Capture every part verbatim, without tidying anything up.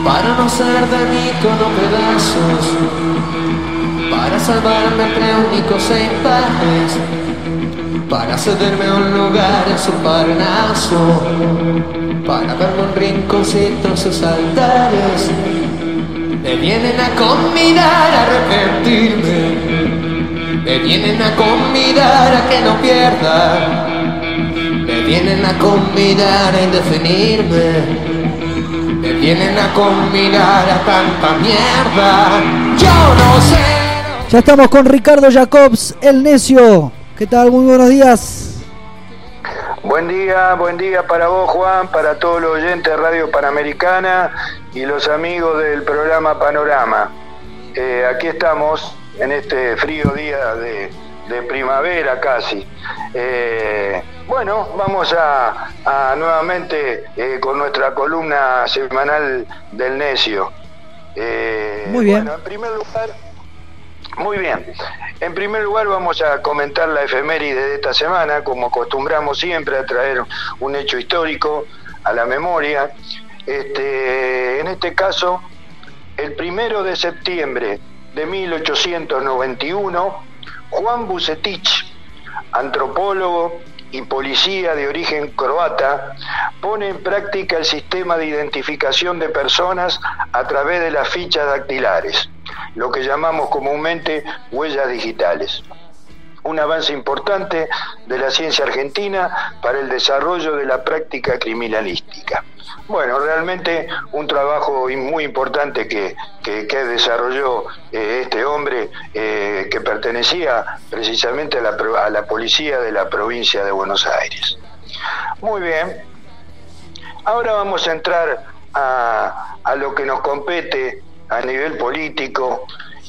para no ser de mí con pedazos, para salvarme entre únicos e impares, para cederme a un lugar en su parnaso, para verme un rinconcito en sus altares. Me vienen a convidar a repetirme, me vienen a convidar a que no pierda, me vienen a convidar a indefinirme, me vienen a convidar a tanta mierda. Yo no sé. Ya estamos con Ricardo Jacobs, el necio. ¿Qué tal? Muy buenos días. Buen día, buen día para vos, Juan, para todos los oyentes de Radio Panamericana y los amigos del programa Panorama. Eh, aquí estamos en este frío día de, de primavera casi. Eh, bueno, vamos a, a nuevamente eh, con nuestra columna semanal del necio. Eh, Muy bien. Bueno, en primer lugar, muy bien. En primer lugar vamos a comentar la efeméride de esta semana, como acostumbramos siempre a traer un hecho histórico a la memoria. Este, en este caso, el primero de septiembre de mil ochocientos noventa y uno, Juan Vucetich, antropólogo y policía de origen croata, pone en práctica el sistema de identificación de personas a través de las fichas dactilares, lo que llamamos comúnmente huellas digitales. Un avance importante de la ciencia argentina para el desarrollo de la práctica criminalística. Bueno, realmente un trabajo muy importante que, que, que desarrolló eh, este hombre eh, que pertenecía precisamente a la, a la policía de la provincia de Buenos Aires. Muy bien, ahora vamos a entrar a, a lo que nos compete a nivel político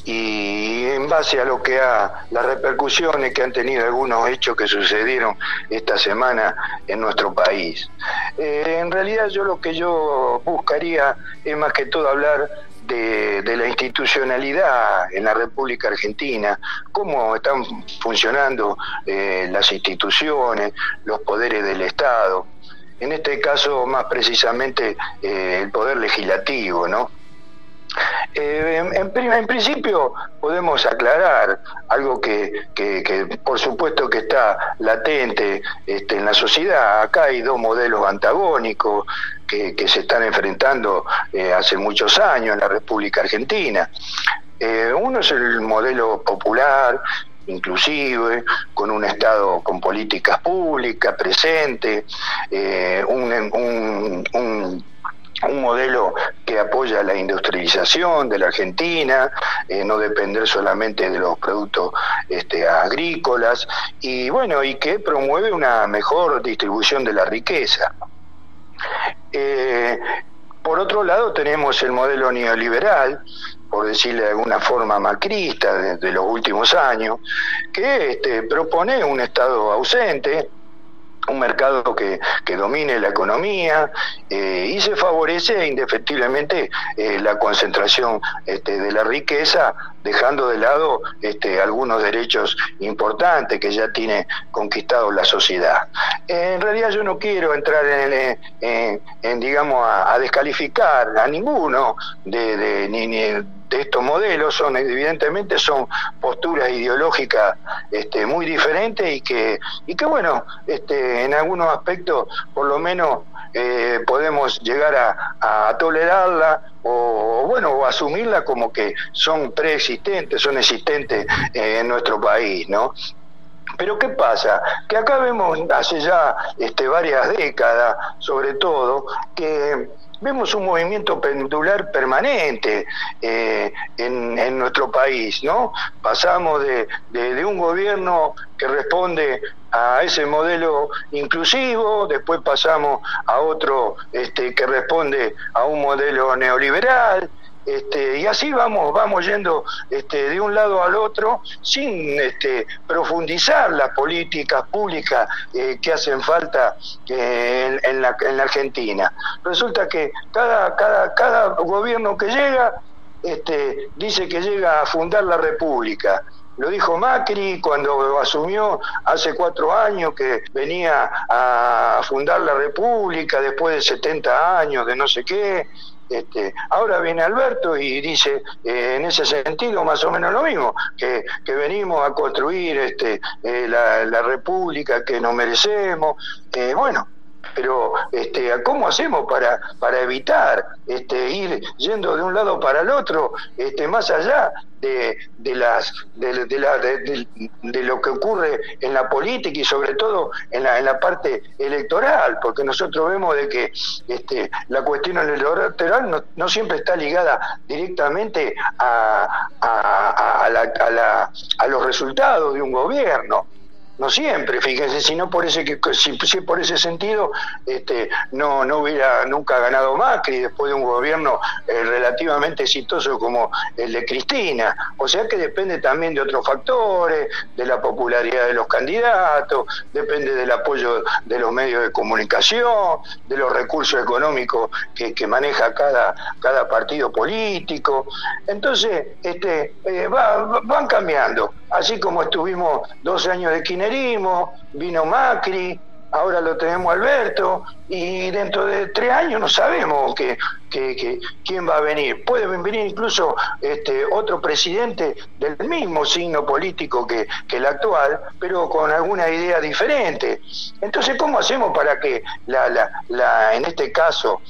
y en base a lo que a las repercusiones que han tenido algunos hechos que sucedieron esta semana en nuestro país. Eh, en realidad yo lo que yo buscaría es más que todo hablar de, de la institucionalidad en la República Argentina, cómo están funcionando eh, las instituciones, los poderes del Estado, en este caso más precisamente eh, el poder legislativo, ¿no? Eh, en, en, en principio podemos aclarar algo que, que, que por supuesto que está latente este, en la sociedad. Acá hay dos modelos antagónicos que, que se están enfrentando eh, hace muchos años en la República Argentina. Eh, uno es el modelo popular, inclusive, con un Estado con políticas públicas presente, eh, un, un, un un modelo que apoya la industrialización de la Argentina, eh, no depender solamente de los productos este, agrícolas, y bueno, y que promueve una mejor distribución de la riqueza. Eh, por otro lado tenemos el modelo neoliberal, por decirle de alguna forma macrista, de, de los últimos años, que este, propone un Estado ausente, un mercado que, que domine la economía eh, y se favorece indefectiblemente eh, la concentración este, de la riqueza, dejando de lado este, algunos derechos importantes que ya tiene conquistado la sociedad. Eh, en realidad yo no quiero entrar en, en, en digamos, a, a descalificar a ninguno de, de ni, ni de estos modelos. Son evidentemente son posturas ideológicas este, muy diferentes y que y que bueno este, en algunos aspectos por lo menos eh, podemos llegar a, a tolerarla o bueno o asumirla como que son preexistentes, son existentes eh, en nuestro país, ¿no? Pero ¿qué pasa? Que acá vemos hace ya este, varias décadas, sobre todo, que vemos un movimiento pendular permanente eh, en, en nuestro país, ¿no? Pasamos de, de, de un gobierno que responde a ese modelo inclusivo, después pasamos a otro este, que responde a un modelo neoliberal, Este, y así vamos vamos yendo este, de un lado al otro sin este, profundizar las políticas públicas eh, que hacen falta eh, en, en, la, en la Argentina. Resulta que cada, cada, cada gobierno que llega este, dice que llega a fundar la República. lo dijo Macri cuando asumió hace cuatro años, que venía a fundar la República después de setenta años de no sé qué. Este, ahora viene Alberto y dice eh, en ese sentido más o menos lo mismo, que, que venimos a construir este, eh, la, la república que nos merecemos. Eh, bueno, pero este, ¿cómo hacemos para para evitar este, ir yendo de un lado para el otro, este, más allá de, de las de, de, la, de, de, de lo que ocurre en la política y sobre todo en la en la parte electoral? Porque nosotros vemos de que este, la cuestión electoral no, no siempre está ligada directamente a a, a, la, a, la, a los resultados de un gobierno. No siempre, fíjense, si no por ese que si, si por ese sentido este, no no hubiera nunca ganado Macri después de un gobierno eh, relativamente exitoso como el de Cristina. O sea que depende también de otros factores, de la popularidad de los candidatos, depende del apoyo de los medios de comunicación, de los recursos económicos que, que maneja cada cada partido político. Entonces, este eh, va, van cambiando. Así como estuvimos dos años de kirchnerismo, vino Macri, ahora lo tenemos Alberto, y dentro de tres años no sabemos que, que, que, quién va a venir. Puede venir incluso este, otro presidente del mismo signo político que, que el actual, pero con alguna idea diferente. Entonces, ¿cómo hacemos para que, la, la, la, en este caso,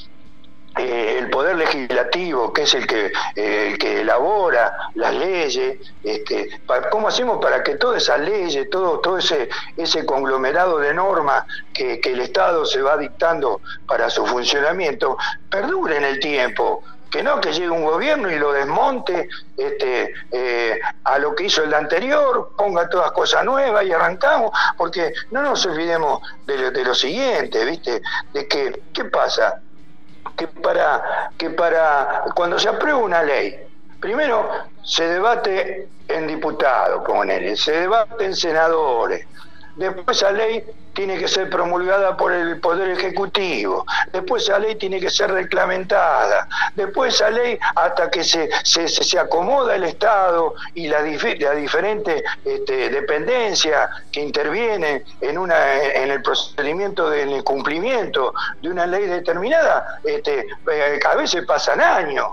Eh, el poder legislativo, que es el que eh, el que elabora las leyes, este, para, ¿cómo hacemos para que todas esas leyes, todo todo ese ese conglomerado de normas que, que el Estado se va dictando para su funcionamiento perdure en el tiempo? Que no que llegue un gobierno y lo desmonte este, eh, a lo que hizo el anterior, ponga todas cosas nuevas y arrancamos, porque no nos olvidemos de, de lo siguiente, ¿viste? De que, ¿qué pasa? que para que para cuando se aprueba una ley, primero se debate en diputados, ponele, se debate en senadores, después esa ley tiene que ser promulgada por el Poder Ejecutivo, después esa ley tiene que ser reglamentada, después esa ley hasta que se se, se acomoda el Estado y la, la diferente este, dependencia que interviene en una en el procedimiento del cumplimiento de una ley determinada, este, a veces pasan años.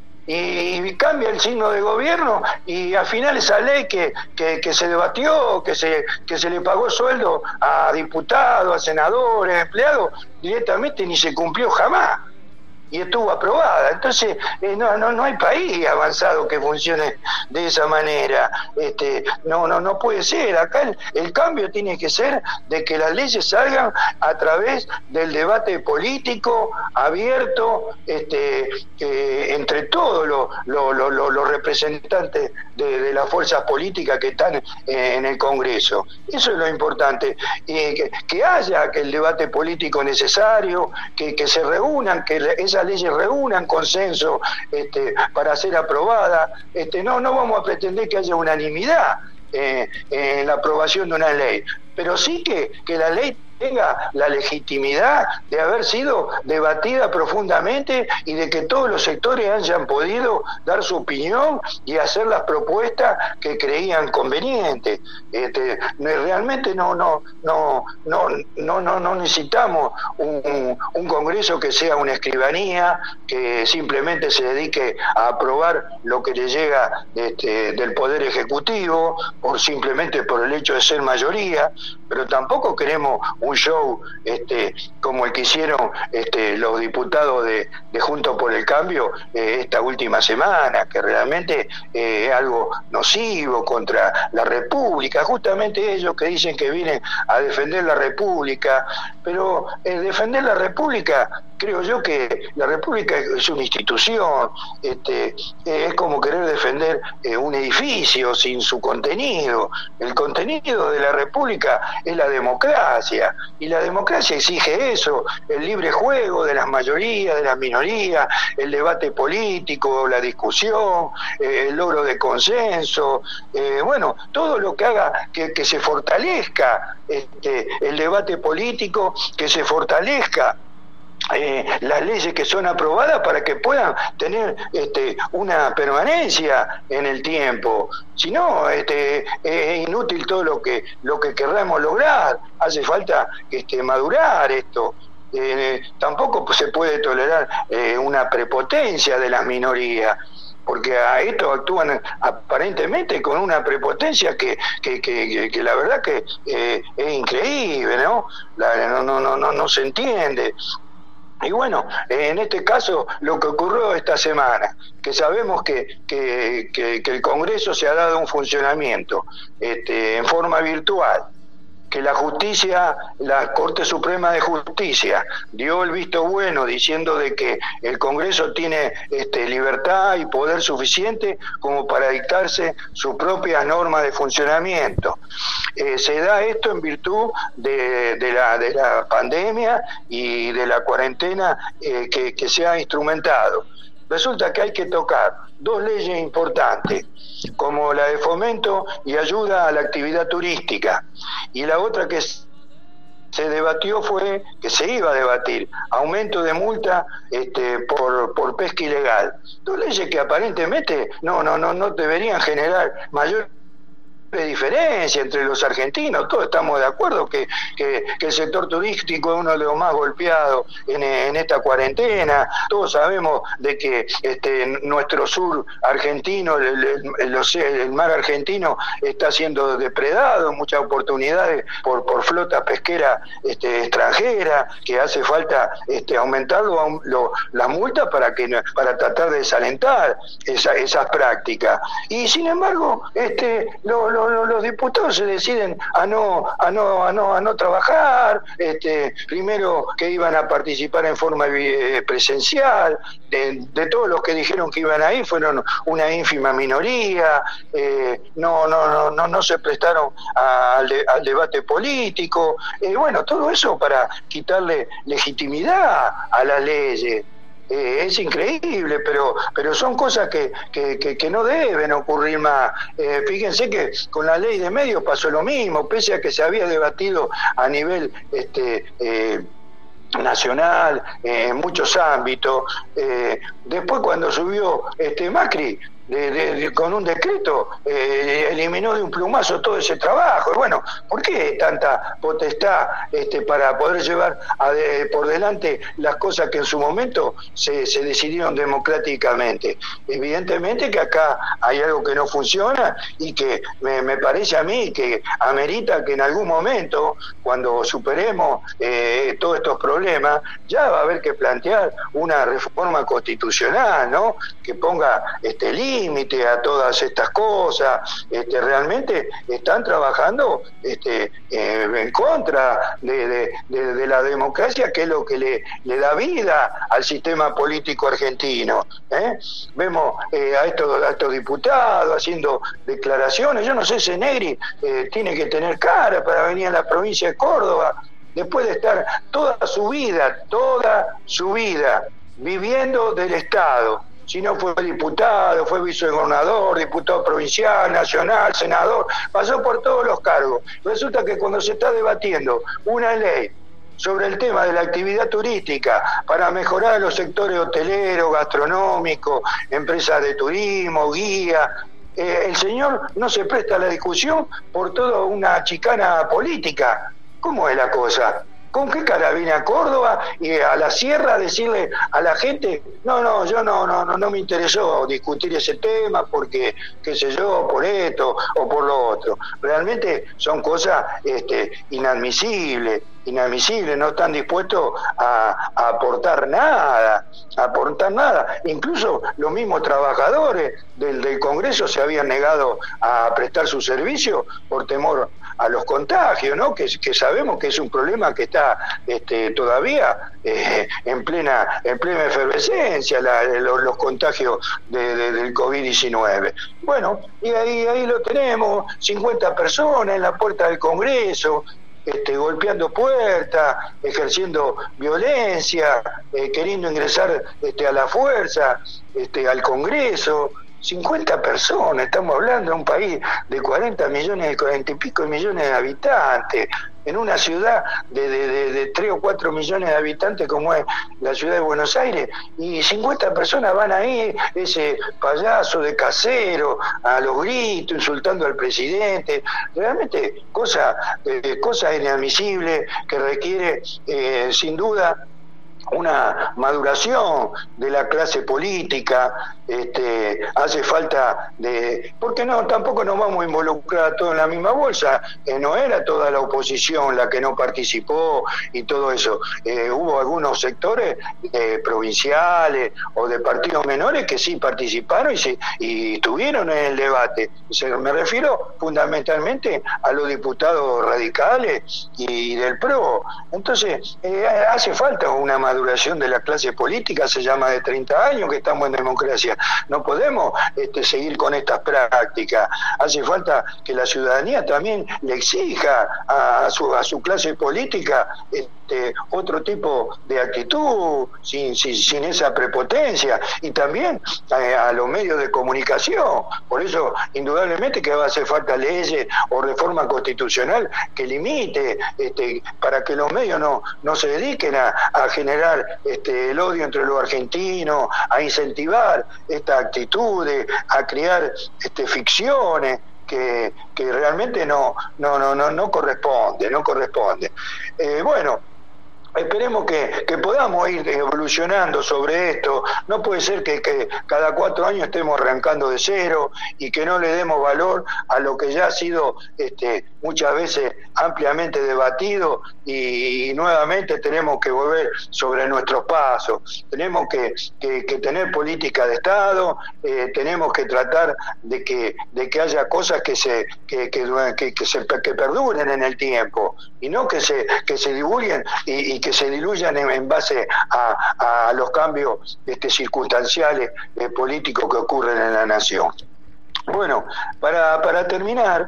Y cambia el signo de gobierno y al final esa ley que, que, que se debatió, que se que se le pagó sueldo a diputados, a senadores, a empleados, directamente ni se cumplió jamás y estuvo aprobada. Entonces eh, no, no no hay país avanzado que funcione de esa manera. Este, no no no puede ser. Acá el, el cambio tiene que ser de que las leyes salgan a través del debate político abierto, este, eh, entre todos los lo, lo, lo, lo representantes de, de las fuerzas políticas que están eh, en el Congreso. Eso es lo importante. Eh, que, que haya que el debate político necesario, que, que se reúnan, que esas leyes reúnan consenso este, para ser aprobada. Este, no, no vamos a pretender que haya unanimidad eh, en la aprobación de una ley, pero sí que, que la ley tenga la legitimidad de haber sido debatida profundamente y de que todos los sectores hayan podido dar su opinión y hacer las propuestas que creían convenientes. Este, realmente no no no no no no, no necesitamos un, un Congreso que sea una escribanía, que simplemente se dedique a aprobar lo que le llega este, del Poder Ejecutivo, por simplemente por el hecho de ser mayoría, pero tampoco queremos un show este, como el que hicieron este, los diputados de, de Juntos por el Cambio eh, esta última semana, que realmente eh, es algo nocivo contra la República, justamente ellos que dicen que vienen a defender la República, pero eh, defender la República, creo yo que la República es una institución, este, eh, es como querer defender eh, un edificio sin su contenido. El contenido de la República es la democracia, y la democracia exige eso, el libre juego de las mayorías, de las minorías, el debate político, la discusión, eh, el logro de consenso, eh, bueno, todo lo que haga que, que se fortalezca este, el debate político, que se fortalezca Eh, las leyes que son aprobadas para que puedan tener este, una permanencia en el tiempo. Si no, este, es inútil todo lo que lo que querramos lograr. Hace falta este, madurar esto. Eh, tampoco se puede tolerar eh, una prepotencia de las minorías, porque a esto actúan aparentemente con una prepotencia que que, que, que la verdad que eh, es increíble, ¿no? La, no, no, no, no, no se entiende. Y bueno, en este caso lo que ocurrió esta semana, que sabemos que, que, que, que el Congreso se ha dado un funcionamiento este, en forma virtual, que la justicia, la Corte Suprema de Justicia dio el visto bueno diciendo de que el Congreso tiene este, libertad y poder suficiente como para dictarse su propia norma de funcionamiento. Eh, se da esto en virtud de, de, la, de la pandemia y de la cuarentena eh, que, que se ha instrumentado. Resulta que hay que tocar dos leyes importantes, como la de fomento y ayuda a la actividad turística, y la otra que se debatió fue, que se iba a debatir, aumento de multa este, por, por pesca ilegal. Dos leyes que aparentemente no, no, no, no deberían generar mayor diferencia entre los argentinos. Todos estamos de acuerdo que, que, que el sector turístico es uno de los más golpeados en, en esta cuarentena. Todos sabemos de que este, nuestro sur argentino, el, el, el, el mar argentino está siendo depredado, muchas oportunidades por, por flota pesquera este, extranjera, que hace falta este, aumentar lo, lo, las multas para, que, para tratar de desalentar esa, esas prácticas. Y sin embargo, este, lo, lo los diputados se deciden a no a no a no a no trabajar, este primero que iban a participar en forma presencial, de, de todos los que dijeron que iban ahí fueron una ínfima minoría, eh, no no no no no se prestaron a, al, de, al debate político, eh, bueno, todo eso para quitarle legitimidad a las leyes. Eh, es increíble, pero pero son cosas que, que, que, que no deben ocurrir más. Eh, fíjense que con la ley de medios pasó lo mismo, pese a que se había debatido a nivel este eh, nacional eh, en muchos ámbitos. Eh, después cuando subió este Macri, De, de, de, con un decreto eh, eliminó de un plumazo todo ese trabajo. Y bueno, ¿por qué tanta potestad este, para poder llevar a de, por delante las cosas que en su momento se, se decidieron democráticamente? Evidentemente que acá hay algo que no funciona y que me, me parece a mí que amerita que en algún momento, cuando superemos eh, todos estos problemas, ya va a haber que plantear una reforma constitucional, ¿no? Que ponga este límite a todas estas cosas. Este, realmente están trabajando este, eh, en contra de, de, de, de la democracia, que es lo que le, le da vida al sistema político argentino. ¿eh? Vemos eh, a, estos, a estos diputados haciendo declaraciones. Yo no sé si Negri eh, tiene que tener cara para venir a la provincia de Córdoba, después de estar toda su vida, toda su vida viviendo del Estado. Si no fue diputado, fue vicegobernador, diputado provincial, nacional, senador, pasó por todos los cargos. Resulta que cuando se está debatiendo una ley sobre el tema de la actividad turística para mejorar los sectores hoteleros, gastronómicos, empresas de turismo, guía, eh, el señor no se presta a la discusión por toda una chicana política. ¿Cómo es la cosa? ¿Con qué cara viene a Córdoba y a la sierra a decirle a la gente, no, no, yo no, no, no, no me interesó discutir ese tema porque, qué sé yo, por esto o por lo otro? Realmente son cosas este, inadmisibles, inadmisibles, no están dispuestos a, a aportar nada, a aportar nada. Incluso los mismos trabajadores del, del Congreso se habían negado a prestar su servicio por temor a los contagios, ¿no? Que, que sabemos que es un problema que está este, todavía eh, en plena en plena efervescencia, la, los, los contagios de, de, del COVID diecinueve. Bueno, y ahí, ahí lo tenemos, cincuenta personas en la puerta del Congreso, Este, golpeando puertas, ejerciendo violencia, eh, queriendo ingresar este, a la fuerza este, al Congreso. cincuenta personas, estamos hablando de un país de cuarenta millones, de cuarenta y pico millones de habitantes, en una ciudad de, de, de, de tres o cuatro millones de habitantes como es la ciudad de Buenos Aires, y cincuenta personas van ahí, ese payaso de casero, a los gritos, insultando al presidente, realmente cosa, eh, cosa inadmisible que requiere eh, sin duda una maduración de la clase política. Este, hace falta de, porque no, tampoco nos vamos a involucrar todos en la misma bolsa, eh, no era toda la oposición la que no participó y todo eso, eh, hubo algunos sectores eh, provinciales o de partidos menores que sí participaron y, se, y estuvieron en el debate. Se, me refiero fundamentalmente a los diputados radicales y del P R O. Entonces eh, hace falta una maduración de la clase política, se llama de treinta años que estamos en democracia. No podemos este, seguir con estas prácticas. Hace falta que la ciudadanía también le exija a su, a su clase política este, otro tipo de actitud, sin, sin, sin esa prepotencia, y también a, a los medios de comunicación. Por eso, indudablemente que va a hacer falta leyes o reforma constitucional que limite, este, para que los medios no, no se dediquen a, a generar este, el odio entre los argentinos, a incentivar estas actitudes, a crear este, ficciones que, que realmente no, no, no, no, no corresponde, no corresponde. Eh, bueno, esperemos que, que podamos ir evolucionando sobre esto. No puede ser que, que cada cuatro años estemos arrancando de cero y que no le demos valor a lo que ya ha sido este, muchas veces ampliamente debatido, y, y nuevamente tenemos que volver sobre nuestros pasos. Tenemos que, que, que tener política de Estado, eh, tenemos que tratar de que, de que haya cosas que se, que, que, que, que, se, que perduren en el tiempo, y no que se, que se divulguen y, y que se diluyan en, en base a, a los cambios este, circunstanciales eh, políticos que ocurren en la nación. Bueno, para, para terminar,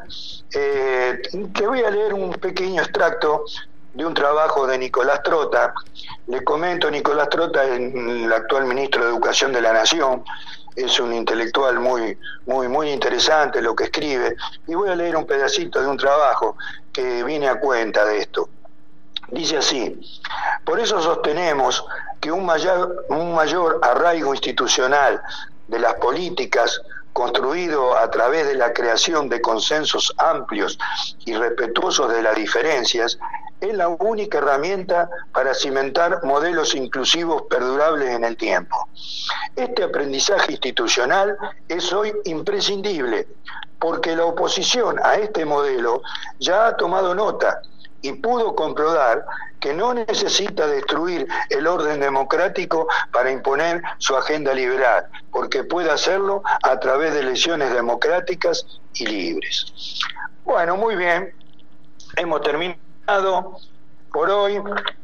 eh, te voy a leer un pequeño extracto de un trabajo de Nicolás Trota. Le comento, Nicolás Trota es el actual ministro de Educación de la Nación, es un intelectual muy, muy, muy interesante lo que escribe, y voy a leer un pedacito de un trabajo que viene a cuenta de esto. Dice así: por eso sostenemos que un mayor, un mayor arraigo institucional de las políticas, construido a través de la creación de consensos amplios y respetuosos de las diferencias, es la única herramienta para cimentar modelos inclusivos perdurables en el tiempo. Este aprendizaje institucional es hoy imprescindible, porque la oposición a este modelo ya ha tomado nota y pudo comprobar que no necesita destruir el orden democrático para imponer su agenda liberal, porque puede hacerlo a través de elecciones democráticas y libres. Bueno, muy bien, hemos terminado por hoy.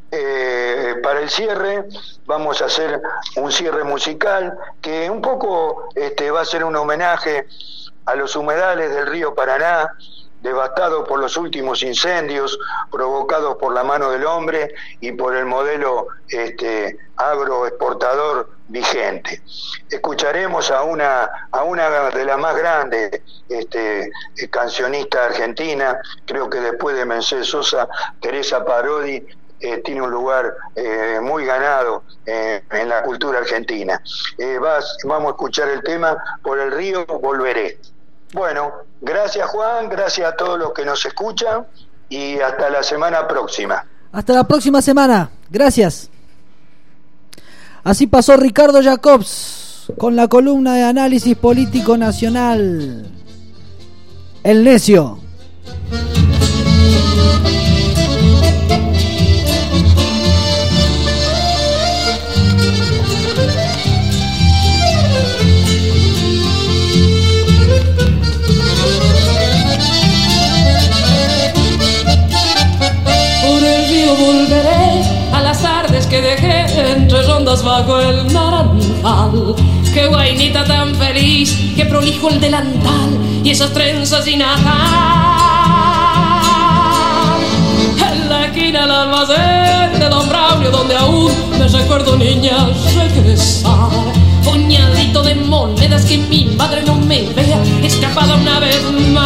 Eh, para el cierre vamos a hacer un cierre musical que un poco este, va a ser un homenaje a los humedales del río Paraná, devastado por los últimos incendios provocados por la mano del hombre y por el modelo este, agroexportador vigente. Escucharemos a una a una de las más grandes este, cancionistas argentinas, creo que después de Mercedes Sosa, Teresa Parodi eh, tiene un lugar eh, muy ganado eh, en la cultura argentina. Eh, vas, vamos a escuchar el tema Por el río volveré. Bueno, gracias Juan, gracias a todos los que nos escuchan y hasta la semana próxima. Hasta la próxima semana, gracias. Así pasó Ricardo Jacobs con la columna de análisis político nacional, El Necio. Volveré a las tardes que dejé entre rondas bajo el naranjal. Qué guainita tan feliz, qué prolijo el delantal y esas trenzas sin atar. En la esquina del almacén de Don Braulio, donde aún me recuerdo niña regresar, puñadito de mo monedas que mi madre no me vea escapada una vez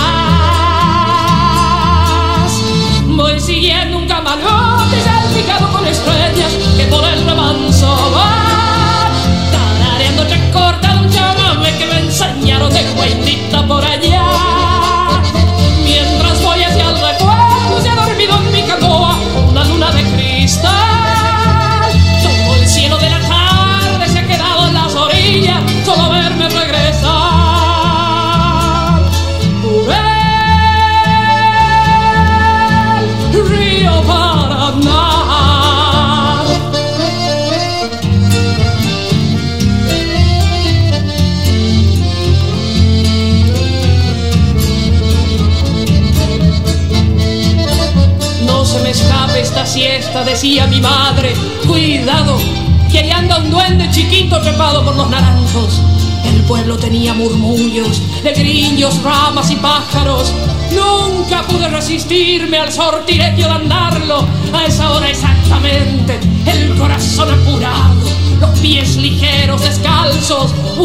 más. Voy siguiendo un camarote salpicado con estrellas que por el remanso va, tarareando ya corta un chamame que me enseñaron de cuentita por allá. Mientras voy hacia el recuerdo se ha dormido en mi canoa una luna de cristal. Todo el cielo de la tarde se ha quedado en las orillas, solo verme regresar. Por el río Paraná. No se me escape esta siesta, decía mi madre. Cuidado, que ahí anda un duende chiquito trepado por los naranjos. El pueblo tenía murmullos de grillos, ramas y pájaros. Nunca pude resistirme al sortilegio de andarlo. A esa hora exactamente, el corazón apurado, los pies ligeros, descalzos,